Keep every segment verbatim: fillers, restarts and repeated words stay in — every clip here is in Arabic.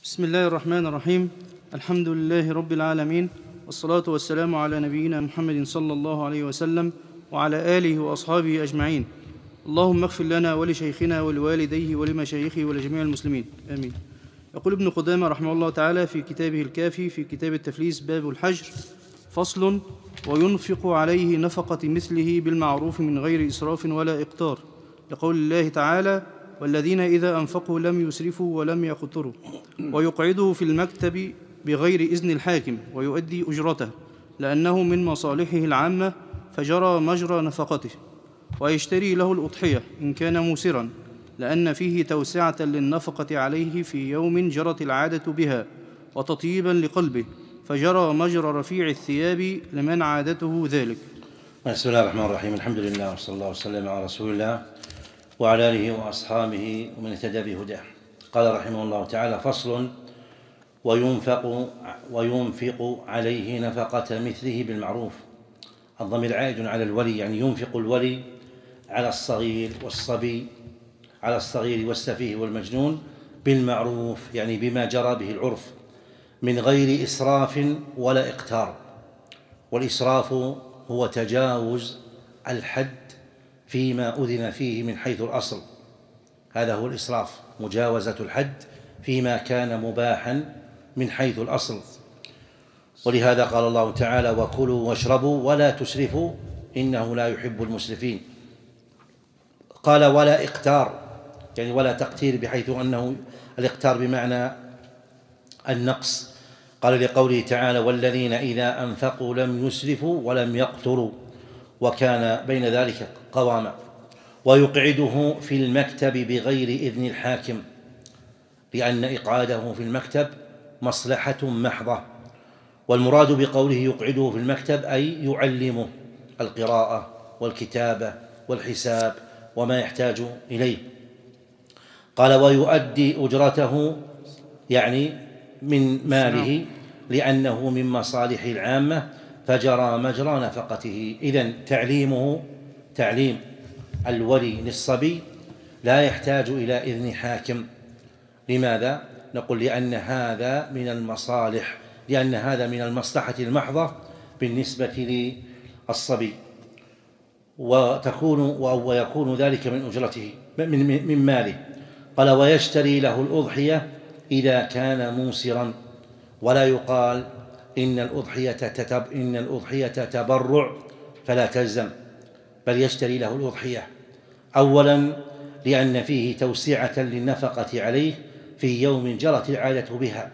بسم الله الرحمن الرحيم. الحمد لله رب العالمين، والصلاة والسلام على نبينا محمد صلى الله عليه وسلم وعلى آله وأصحابه أجمعين. اللهم اغفر لنا ولشيخنا ولوالديه ولمشايخه ولجميع المسلمين، آمين. يقول ابن قدامة رحمه الله تعالى في كتابه الكافي في كتاب التفليس باب الحجر: فصل: وينفق عليه نفقة مثله بالمعروف من غير إسراف ولا إقتار، لقول الله تعالى: والذين إذا أنفقوا لم يسرفوا ولم يقتروا، ويقعده في المكتب بغير إذن الحاكم ويؤدي أجرته لأنه من مصالحه العامة فجرى مجرى نفقته، ويشتري له الأضحية إن كان موسرا لأن فيه توسعة للنفقة عليه في يوم جرت العادة بها وتطييبا لقلبه فجرى مجرى رفيع الثياب لمن عادته ذلك. بسم الله الرحمن الرحيم. الحمد لله وصلى الله وسلم على رسول الله وعلى آله وأصحابه ومن اهتدى بهداه. قال رحمه الله تعالى: فصل: وينفق وينفق عليه نفقة مثله بالمعروف. الضمير عائد على الولي، يعني ينفق الولي على الصغير والصبي، على الصغير والسفيه والمجنون بالمعروف، يعني بما جرى به العرف، من غير إسراف ولا إقتار. والإسراف هو تجاوز الحد فيما أذن فيه من حيث الأصل، هذا هو الإسراف، مجاوزة الحد فيما كان مباحا من حيث الأصل. ولهذا قال الله تعالى: وكلوا واشربوا ولا تسرفوا إنه لا يحب المسرفين. قال: ولا إقتار، يعني ولا تقتير، بحيث أنه الإقتار بمعنى النقص. قال لقوله تعالى: والذين إذا أنفقوا لم يسرفوا ولم يقتروا وكان بين ذلك قواما. ويقعده في المكتب بغير إذن الحاكم، لأن إقعاده في المكتب مصلحة محضة. والمراد بقوله يقعده في المكتب أي يعلمه القراءة والكتابة والحساب وما يحتاج إليه. قال: ويؤدي أجرته، يعني من ماله، لأنه من مصالح العامة فجرى مجرى نفقته. إذن تعليمه تعليم الولي للصبي لا يحتاج إلى إذن حاكم. لماذا؟ نقول: لأن هذا من المصالح، لأن هذا من المصلحة المحضة بالنسبة للصبي، وتكون ويكون ذلك من أجرته من, من ماله. قال: ويشتري له الأضحية إذا كان موسرا. ولا يقال إن الأضحية تتب إن الأضحية تبرع فلا تلزم، بل يشتري له الأضحية أولا لأن فيه توسعة للنفقة عليه في يوم جرت العادة بها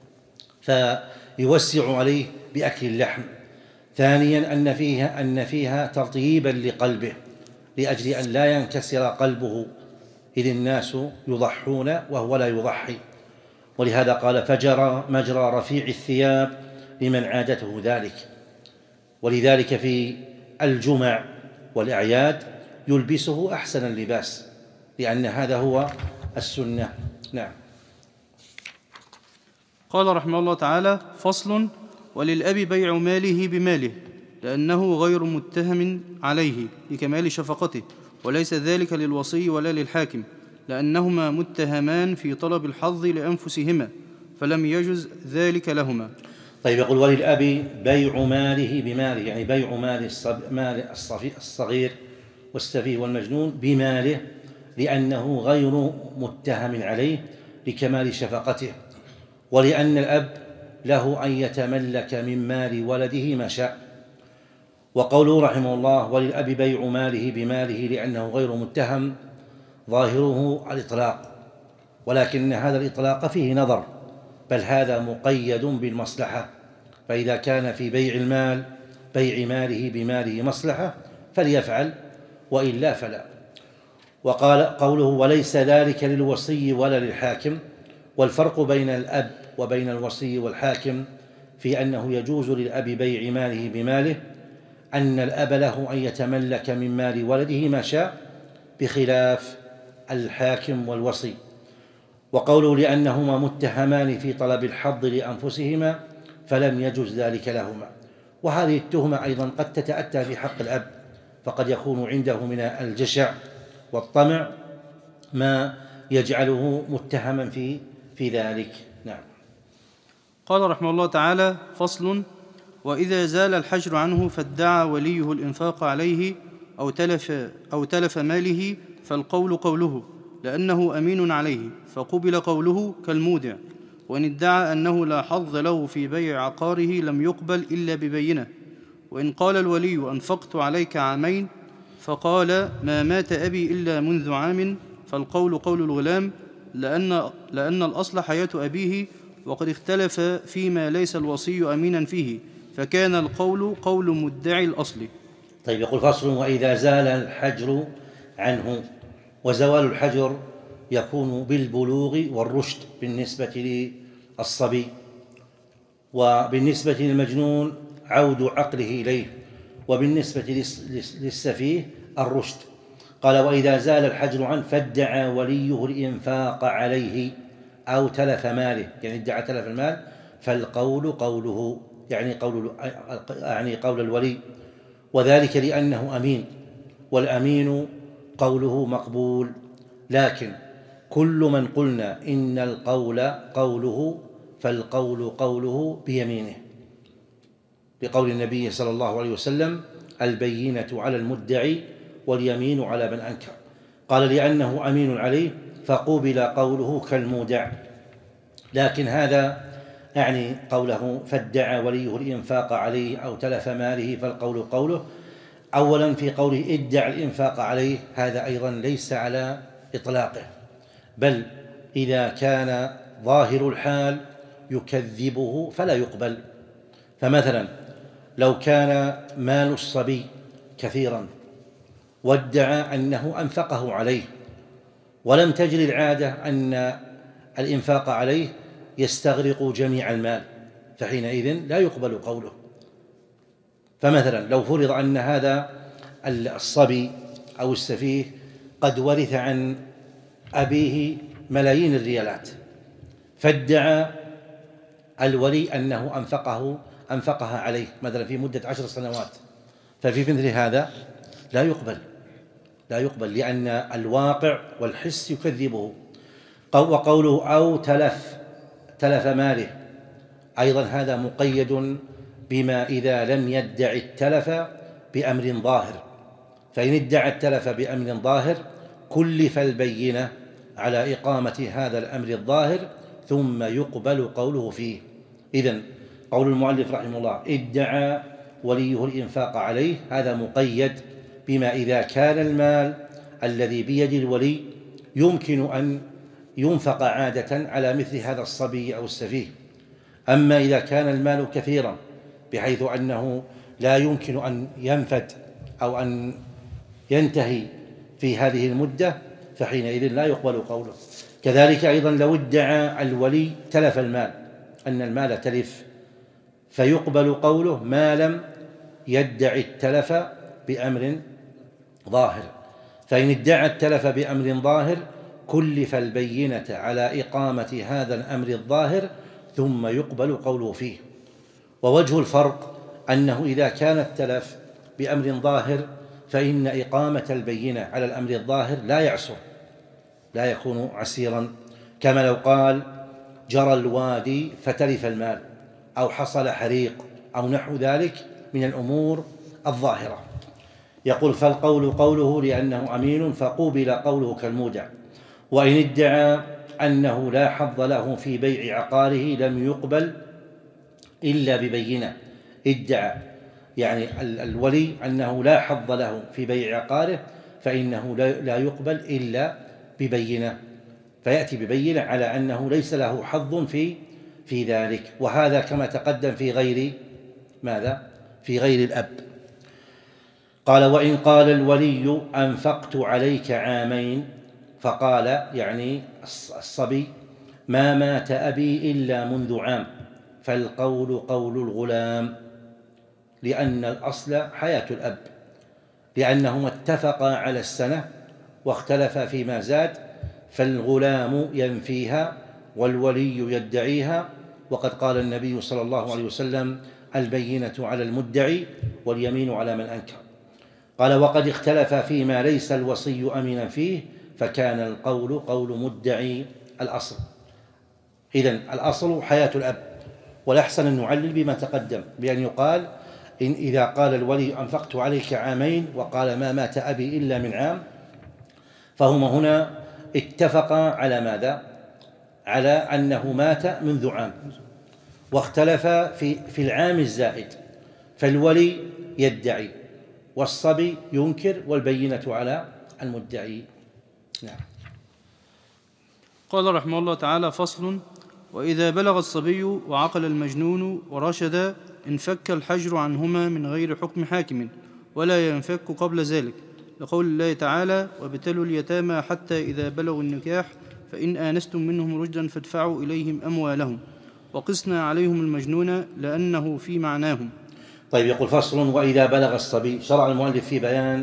فيوسع عليه بأكل اللحم. ثانيا أن فيها أن فيها تطييبا لقلبه، لأجل أن لا ينكسر قلبه إذ الناس يضحون وهو لا يضحي. ولهذا قال: فجرى مجرى رفيع الثياب لمن عادته ذلك. ولذلك في الجمع والأعياد يلبسه أحسن اللباس، لأن هذا هو السنة. نعم. قال رحمه الله تعالى: فصل: وللأب بيع ماله بماله لأنه غير متهم عليه لكمال شفقته، وليس ذلك للوصي ولا للحاكم، لأنهما متهمان في طلب الحظ لأنفسهما فلم يجز ذلك لهما. طيب، يقول: وللأب بيع ماله بماله، يعني بيع مال الصغير والسفيه والمجنون بماله، لأنه غير متهم عليه لكمال شفقته، ولأن الأب له أن يتملك من مال ولده ما شاء. وقوله رحمه الله: وللأب بيع ماله بماله لأنه غير متهم، ظاهره الإطلاق، ولكن هذا الإطلاق فيه نظر، بل هذا مقيد بالمصلحة، فإذا كان في بيع المال بيع ماله بماله مصلحة فليفعل، وإلا فلا. وقال قوله: وليس ذلك للوصي ولا للحاكم. والفرق بين الأب وبين الوصي والحاكم في أنه يجوز للأب بيع ماله بماله، أن الأب له أن يتملك من مال ولده ما شاء، بخلاف الحاكم والوصي. وقوله: لأنهما متهمان في طلب الحظ لأنفسهما فلم يجوز ذلك لهما. وهذه التهمة أيضا قد تتأتى في حق الأب، فقد يكون عنده من الجشع والطمع ما يجعله متهما في في ذلك. نعم. قال رحمه الله تعالى: فصل: وإذا زال الحجر عنه فادعى وليه الإنفاق عليه أو تلف, أو تلف ماله فالقول قوله، لأنه أمين عليه فقبل قوله كالمودع. وإن ادعى أنه لا حظ له في بيع عقاره لم يقبل إلا ببينة. وإن قال الولي: أنفقت عليك عامين، فقال: ما مات أبي إلا منذ عام، فالقول قول الغلام، لأن, لأن الأصل حياة أبيه، وقد اختلف فيما ليس الوصي أمينا فيه، فكان القول قول مدعي الأصل. طيب، يقول: فصل: وإذا زال الحجر عنه. وزوال الحجر يكون بالبلوغ والرشد بالنسبة للصبي، وبالنسبة للمجنون عود عقله إليه، وبالنسبة للسفيه الرشد. قال: وإذا زال الحجر عنه فادعى وليه الإنفاق عليه أو تلف ماله، يعني ادعى تلف المال، فالقول قوله، يعني قول يعني قول الولي، وذلك لأنه أمين، والأمين قوله مقبول. لكن كل من قلنا إن القول قوله فالقول قوله بيمينه، بقول النبي صلى الله عليه وسلم: البينة على المدعي واليمين على من أنكر. قال: لأنه أمين عليه فقبل قوله كالمودع. لكن هذا يعني قوله فادعى وليه الإنفاق عليه أو تلف ماله فالقول قوله. أولا في قوله ادعى الإنفاق عليه، هذا أيضا ليس على إطلاقه، بل إذا كان ظاهر الحال يكذبه فلا يقبل. فمثلا لو كان مال الصبي كثيرا وادعى أنه أنفقه عليه، ولم تجري العادة أن الإنفاق عليه يستغرق جميع المال، فحينئذ لا يقبل قوله. فمثلا لو فرض أن هذا الصبي أو السفيه قد ورث عن أبيه ملايين الريالات، فادعى الولي أنه أنفقه أنفقها عليه مثلا في مدة عشر سنوات، ففي مثل هذا لا يقبل لا يقبل لأن الواقع والحس يكذبه. وقوله أو تلف تلف ماله أيضا هذا مقيد بما إذا لم يدع التلف بأمر ظاهر، فإن ادعى التلف بأمر ظاهر كلف البينة على إقامة هذا الأمر الظاهر ثم يقبل قوله فيه. إذن قول المؤلف رحمه الله ادعى وليه الإنفاق عليه، هذا مقيد بما إذا كان المال الذي بيد الولي يمكن أن ينفق عادة على مثل هذا الصبي أو السفيه. أما إذا كان المال كثيرا بحيث أنه لا يمكن أن ينفد أو أن ينتهي في هذه المدة فحينئذ لا يقبل قوله. كذلك أيضا لو ادعى الولي تلف المال، أن المال تلف، فيقبل قوله ما لم يدعي التلف بأمر ظاهر. فإن ادعى التلف بأمر ظاهر كلف البينة على إقامة هذا الأمر الظاهر ثم يقبل قوله فيه. ووجه الفرق أنه إذا كان التلف بأمر ظاهر فإن إقامة البينة على الأمر الظاهر لا يعسر، لا يكون عسيرا، كما لو قال جرى الوادي فتلف المال أو حصل حريق أو نحو ذلك من الأمور الظاهرة. يقول فالقول قوله لأنه أمين فقوبل قوله كالمودع. وإن ادعى أنه لا حظ له في بيع عقاره لم يقبل إلا ببينة. ادعى يعني الولي أنه لا حظ له في بيع عقاره فإنه لا يقبل إلا ببينة، فيأتي ببينة على أنه ليس له حظ في في ذلك. وهذا كما تقدم في غير ماذا؟ في غير الأب. قال وإن قال الولي أنفقت عليك عامين، فقال يعني الصبي ما مات أبي إلا منذ عام، فالقول قول الغلام، لأن الأصل حياة الأب، لأنهما اتفقا على السنة واختلفا فيما زاد، فالغلام ينفيها والولي يدعيها. وقد قال النبي صلى الله عليه وسلم البينة على المدعي واليمين على من أنكر. قال وقد اختلف فيما ليس الوصي أمينا فيه، فكان القول قول مدعي الأصل. إذن الأصل حياة الأب، والأحسن أن نعلل بما تقدم بأن يقال إن إذا قال الولي أنفقت عليك عامين وقال ما مات أبي إلا من عام، فهما هنا اتفقا على ماذا؟ على أنه مات منذ عام، واختلفا في, في العام الزائد، فالولي يدعي والصبي ينكر والبينة على المدعي. نعم. قال رحمه الله تعالى: فصل: وإذا بلغ الصبي وعقل المجنون ورشد انفك الحجر عنهما من غير حكم حاكم، ولا ينفك قبل ذلك، لقول الله تعالى: وابتلوا اليتامى حتى إذا بلغوا النكاح فإن آنستم منهم رشدا فادفعوا إليهم أموالهم، وقسنا عليهم المجنون لأنه في معناهم. طيب، يقول: فصل: وإذا بلغ الصبي. شرع المؤلف في بيان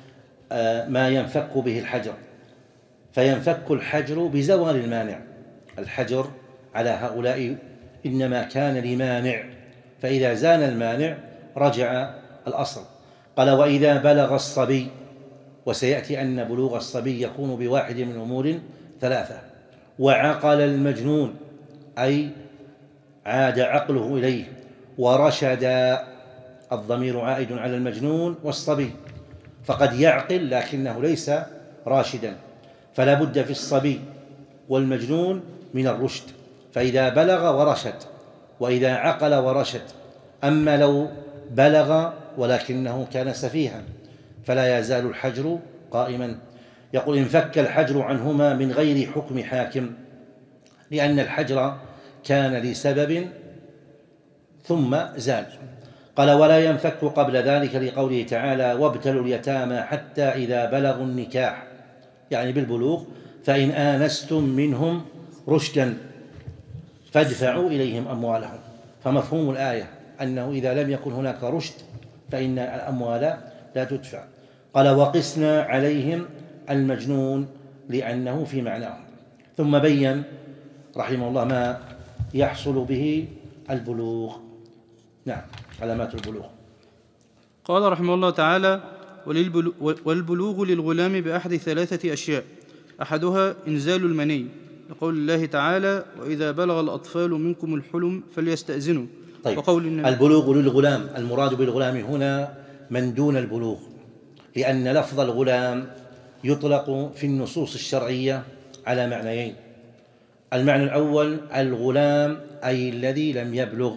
ما ينفك به الحجر، فينفك الحجر بزوال المانع. الحجر على هؤلاء إنما كان لمانع، فإذا زال المانع رجع الأصل. قال: وإذا بلغ الصبي، وسيأتي أن بلوغ الصبي يكون بواحد من أمور ثلاثة: وعقل المجنون أي عاد عقله إليه، ورشد، الضمير عائد على المجنون والصبي، فقد يعقل لكنه ليس راشدا، فلا بد في الصبي والمجنون من الرشد، فإذا بلغ ورشد، وإذا عقل ورشد. أما لو بلغ ولكنه كان سفيها فلا يزال الحجر قائما. يقول: انفك الحجر عنهما من غير حكم حاكم، لأن الحجر كان لسبب ثم زال. قال: ولا ينفك قبل ذلك، لقوله تعالى: وابتلوا اليتامى حتى إذا بلغوا النكاح، يعني بالبلوغ، فإن آنستم منهم رشدا فادفعوا إليهم أموالهم. فمفهوم الآية أنه إذا لم يكن هناك رشد فإن الأموال لا تدفع. قال: وقسنا عليهم المجنون لأنه في معناه. ثم بين رحمه الله ما يحصل به البلوغ. نعم، علامات البلوغ. قال رحمه الله تعالى: والبلوغ للغلام بأحد ثلاثة أشياء: أحدها إنزال المني، لقول الله تعالى: وإذا بلغ الأطفال منكم الحلم فليستأذنوا. طيب، وقول النبي البلوغ للغلام، المراد بالغلام هنا من دون البلوغ، لأن لفظ الغلام يطلق في النصوص الشرعية على معنيين: المعنى الأول الغلام أي الذي لم يبلغ،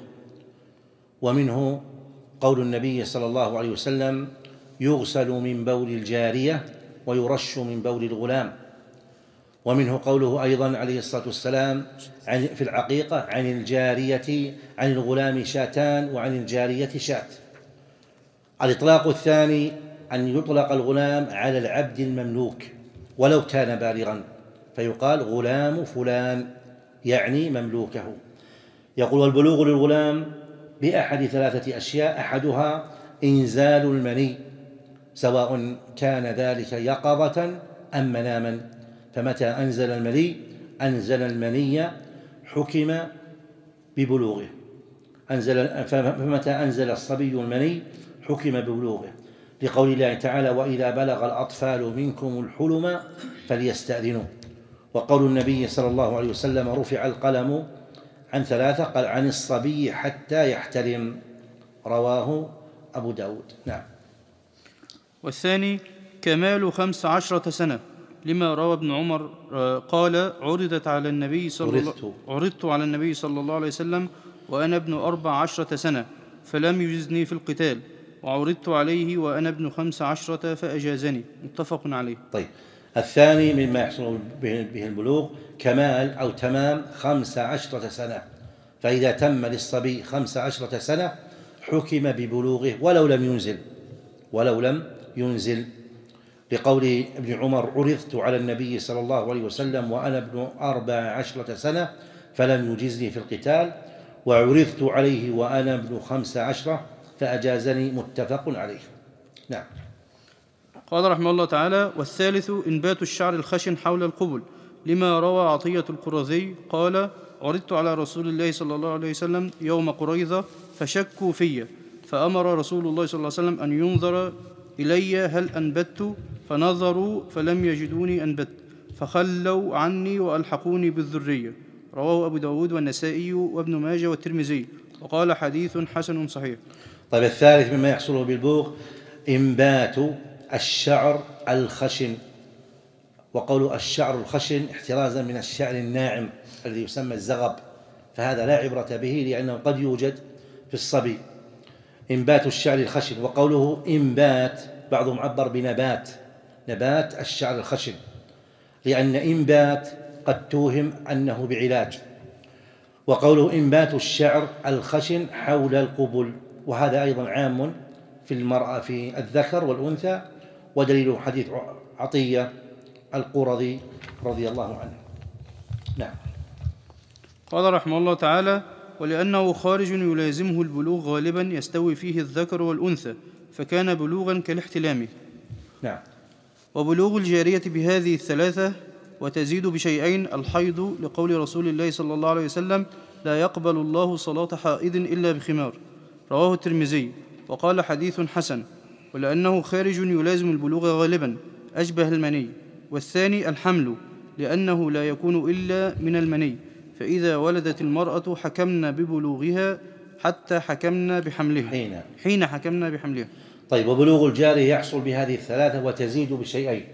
ومنه قول النبي صلى الله عليه وسلم: يغسل من بول الجارية ويرش من بول الغلام. ومنه قوله أيضا عليه الصلاة والسلام في العقيقة: عن الجارية عن الغلام شاتان وعن الجارية شات. الإطلاق الثاني أن يطلق الغلام على العبد المملوك ولو كان بالغا، فيقال غلام فلان، يعني مملوكه. يقول: والبلوغ للغلام بأحد ثلاثة أشياء: أحدها إنزال المني، سواء كان ذلك يقظة أم مناما، فمتى أنزل المني أنزل المني حكم ببلوغه، أنزل فمتى أنزل الصبي المني حكم ببلوغه، لقول الله تعالى: وإذا بلغ الأطفال منكم الحلم فليستأذنوا. وقول النبي صلى الله عليه وسلم: رفع القلم عن ثلاثة، قال: عن الصبي حتى يحتلم، رواه أبو داود. نعم. والثاني كمال خمس عشرة سنة، لما روى ابن عمر قال: عرضت على النبي صلى الله عرضت على النبي صلى الله عليه وسلم وأنا ابن أربع عشرة سنة فلم يجزني في القتال، وعرضت عليه وأنا ابن خمس عشرة فأجازني، متفق عليه. طيب، الثاني مما يحصل به البلوغ كمال أو تمام خمس عشرة سنة، فإذا تم للصبي خمس عشرة سنة حكم ببلوغه ولو لم ينزل ولو لم ينزل لقول ابن عمر: عرضت على النبي صلى الله عليه وسلم وأنا ابن أربع عشرة سنة فلم يجزني في القتال، وعرضت عليه وأنا ابن خمس عشرة فأجازني، متفق عليه. نعم. قال رحمه الله تعالى: والثالث إنبات الشعر الخشن حول القبل، لما روى عطية القرظي قال: عرضت على رسول الله صلى الله عليه وسلم يوم قريظة فشكوا في، فأمر رسول الله صلى الله عليه وسلم أن ينظر إلي هل أنبت، فنظروا فلم يجدوني أنبت، فخلوا عني وألحقوني بالذرية، رواه أبو داود والنسائي وابن ماجه والترمذي، وقال حديث حسن صحيح. طيب الثالث مما يحصل بالبلوغ إنبات الشعر الخشن، وقول الشعر الخشن احترازا من الشعر الناعم الذي يسمى الزغب، فهذا لا عبرة به لأنه قد يوجد في الصبي. إنبات الشعر الخشن، وقوله إنبات بعضهم عبر بنبات، نبات الشعر الخشن، لأن إنبات قد توهم أنه بعلاج. وقوله إنبات الشعر الخشن حول القبل، وهذا أيضا عام في المرأة في الذكر والأنثى، ودليله حديث عطية القرظي رضي الله عنه. نعم. قال رحمه الله تعالى: ولأنه خارج يلازمه البلوغ غالبا يستوي فيه الذكر والأنثى، فكان بلوغا كالاحتلام. نعم. وبلوغ الجارية بهذه الثلاثة وتزيد بشيئين: الحيض، لقول رسول الله صلى الله عليه وسلم: لا يقبل الله صلاة حائض إلا بخمار، رواه الترمذي، وقال حديث حسن. ولأنه خارج يلازم البلوغ غالبا أشبه المني. والثاني الحمل، لأنه لا يكون إلا من المني، فإذا ولدت المرأة حكمنا ببلوغها حتى حكمنا بحملها حين, حين حكمنا بحملها. طيب، وبلوغ الجارية يحصل بهذه الثلاثة وتزيد بشيئين،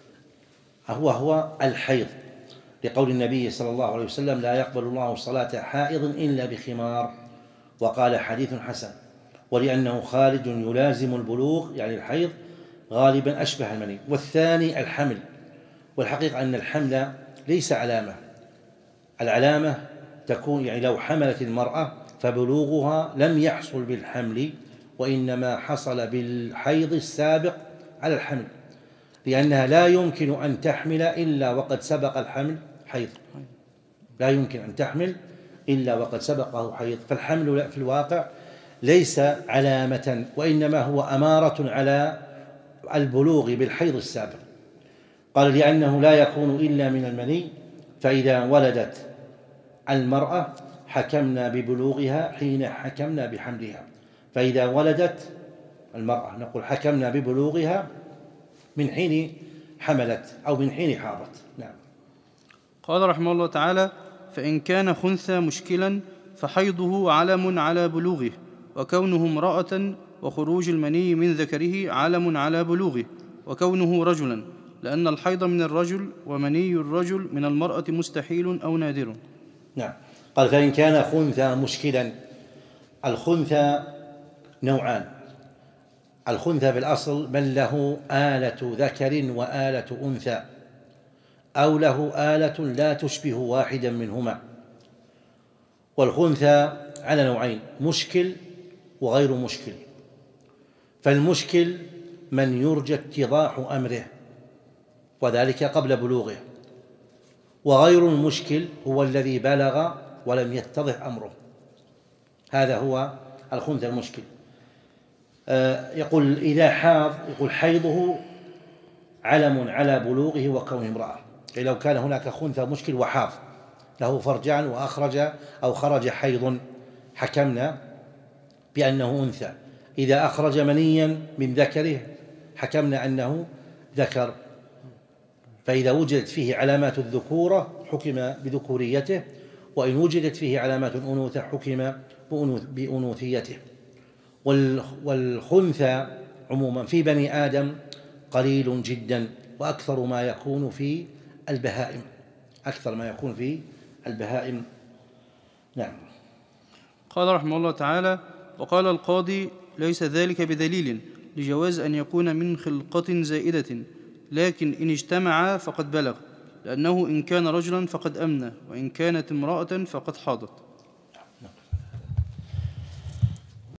هو هو الحيض، لقول النبي صلى الله عليه وسلم: لا يقبل الله صلاة حائض إلا بخمار، وقال حديث حسن. ولأنه خارج يلازم البلوغ يعني الحيض غالبا أشبه المني. والثاني الحمل، والحقيقة أن الحمل ليس علامة، العلامة تكون يعني لو حملت المرأة فبلوغها لم يحصل بالحمل، وإنما حصل بالحيض السابق على الحمل، لأنها لا يمكن أن تحمل إلا وقد سبق الحمل حيض، لا يمكن أن تحمل إلا وقد سبقه حيض. فالحمل في الواقع ليس علامة، وإنما هو أمارة على البلوغ بالحيض السابق. قال: لأنه لا يكون إلا من المني، فإذا ولدت المرأة حكمنا ببلوغها حين حكمنا بحملها، فإذا ولدت المرأة نقول حكمنا ببلوغها من حين حملت أو من حين حاضت. نعم. قال رحمه الله تعالى: فإن كان خنثى مشكلا فحيضه علم على بلوغه، وكونه امرأة وخروج المني من ذكره علم على بلوغه، وكونه رجلا، لأن الحيض من الرجل ومني الرجل من المرأة مستحيل أو نادر. نعم. قال: فإن كان خنثى مشكلا. الخنثى نوعان: الخنثى في الأصل من له آلة ذكر وآلة أنثى، أو له آلة لا تشبه واحدا منهما. والخنثى على نوعين: مشكل وغير مشكل. فالمشكل من يرجى اتضاح أمره، وذلك قبل بلوغه، وغير المشكل هو الذي بلغ ولم يتضح أمره، هذا هو الخنثى المشكل. آه يقول إذا حاض يقول حيضه علم على بلوغه وكونه امرأة. يعني لو كان هناك خنثى مشكل وحاض له فرجان وأخرج أو خرج حيض حكمنا بأنه أنثى. إذا أخرج منيا من ذكره حكمنا أنه ذكر. فإذا وجدت فيه علامات الذكورة حكم بذكوريته، وإن وجدت فيه علامات الأنوثة حكم بأنوثيته. والخنثى عموما في بني آدم قليل جدا، وأكثر ما يكون في البهائم، أكثر ما يكون في البهائم. نعم. قال رحمه الله تعالى: وقال القاضي: ليس ذلك بدليل لجواز أن يكون من خلقة زائدة، لكن إن اجتمعا فقد بلغ، لأنه إن كان رجلا فقد أمنى، وإن كانت امرأة فقد حاضت.